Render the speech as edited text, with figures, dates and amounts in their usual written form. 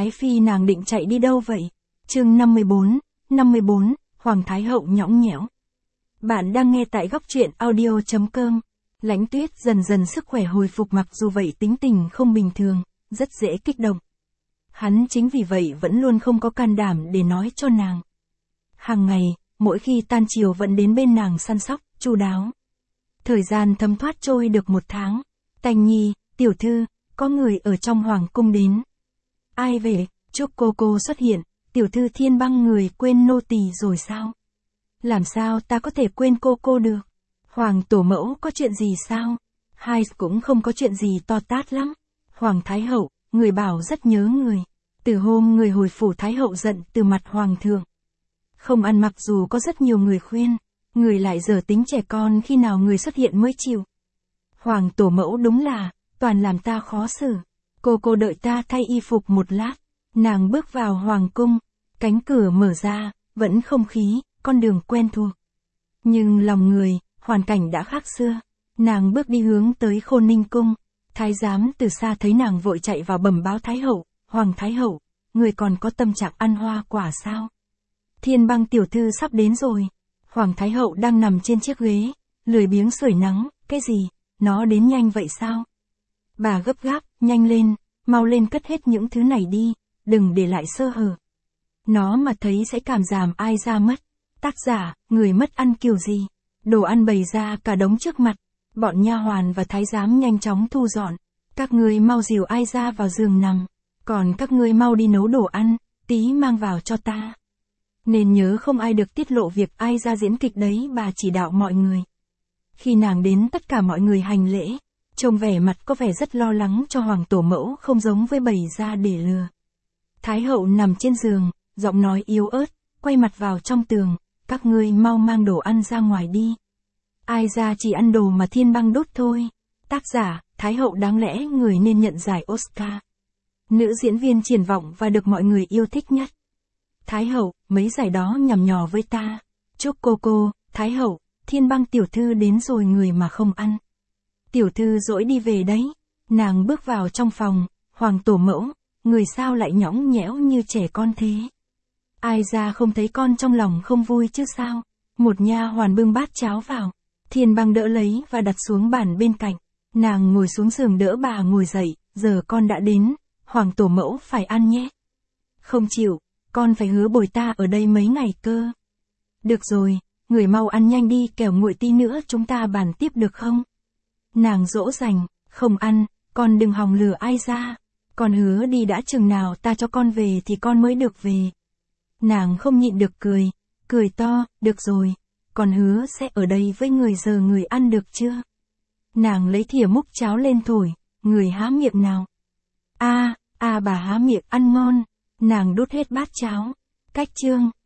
Ái Phi nàng định chạy đi đâu vậy? Chương 54, Hoàng Thái Hậu nhõng nhẽo. Bạn đang nghe tại góc truyện audio.com. Lãnh Tuyết dần dần sức khỏe hồi phục, mặc dù vậy tính tình không bình thường, rất dễ kích động. Hắn chính vì vậy vẫn luôn không có can đảm để nói cho nàng. Hàng ngày, mỗi khi tan chiều vẫn đến bên nàng săn sóc, chu đáo. Thời gian thấm thoát trôi được 1 tháng. Tành Nhi, tiểu thư, có người ở trong hoàng cung đến. Ai về? Chúc cô xuất hiện. Tiểu thư Thiên Băng người quên nô tỳ rồi sao? Làm sao ta có thể quên cô được? Hoàng tổ mẫu có chuyện gì sao? Hai cũng không có chuyện gì to tát lắm. Hoàng Thái Hậu, người bảo rất nhớ người. Từ hôm người hồi phủ Thái Hậu giận từ mặt Hoàng thượng. Không ăn mặc dù có rất nhiều người khuyên, người lại dở tính trẻ con, khi nào người xuất hiện mới chịu. Hoàng tổ mẫu đúng là, toàn làm ta khó xử. Cô đợi ta thay y phục một lát. Nàng bước vào hoàng cung, cánh cửa mở ra, vẫn không khí, con đường quen thuộc. Nhưng lòng người, hoàn cảnh đã khác xưa. Nàng bước đi hướng tới Khôn Ninh cung. Thái giám từ xa thấy nàng vội chạy vào bẩm báo Thái Hậu. Hoàng Thái Hậu, người còn có tâm trạng ăn hoa quả sao? Thiên Băng tiểu thư sắp đến rồi. Hoàng Thái Hậu đang nằm trên chiếc ghế, lười biếng sưởi nắng. Cái gì? Nó đến nhanh vậy sao? Bà gấp gáp, nhanh lên, mau lên cất hết những thứ này đi, đừng để lại sơ hở. Nó mà thấy sẽ cảm giảm ai ra mất. Tác giả, người mất ăn kiểu gì? Đồ ăn bày ra cả đống trước mặt. Bọn nha hoàn và thái giám nhanh chóng thu dọn. Các ngươi mau dìu ai ra vào giường nằm. Còn các ngươi mau đi nấu đồ ăn, tí mang vào cho ta. Nên nhớ không ai được tiết lộ việc ai ra diễn kịch đấy, bà chỉ đạo mọi người. Khi nàng đến tất cả mọi người hành lễ. Trông vẻ mặt có vẻ rất lo lắng cho hoàng tổ mẫu, không giống với bày ra để lừa. Thái hậu nằm trên giường, giọng nói yếu ớt, quay mặt vào trong tường. Các ngươi mau mang đồ ăn ra ngoài đi. Ai ra chỉ ăn đồ mà Thiên Băng đốt thôi. Tác giả, Thái hậu đáng lẽ người nên nhận giải Oscar. Nữ diễn viên triển vọng và được mọi người yêu thích nhất. Thái hậu, mấy giải đó nhằm nhò với ta. Chúc cô, Thái hậu, Thiên Băng tiểu thư đến rồi, người mà không ăn. Tiểu thư dỗi đi về đấy. Nàng bước vào trong phòng. Hoàng tổ mẫu, người sao lại nhõng nhẽo như trẻ con thế? Ai ra không thấy con trong lòng không vui chứ sao? Một nha hoàn bưng bát cháo vào. Thiên Băng đỡ lấy và đặt xuống bàn bên cạnh. Nàng ngồi xuống giường đỡ bà ngồi dậy. Giờ con đã đến, hoàng tổ mẫu phải ăn nhé. Không chịu, con phải hứa bồi ta ở đây mấy ngày cơ. Được rồi, người mau ăn nhanh đi, kẻo nguội tí nữa chúng ta bàn tiếp được không? Nàng dỗ dành, không ăn, con đừng hòng lừa ai ra. Con hứa đi đã, chừng nào ta cho con về thì con mới được về. Nàng không nhịn được cười to, được rồi, con hứa sẽ ở đây với người, giờ người ăn được chưa? Nàng lấy thìa múc cháo lên thổi, người há miệng nào. Bà há miệng ăn ngon. Nàng đút hết bát cháo. Cách chương.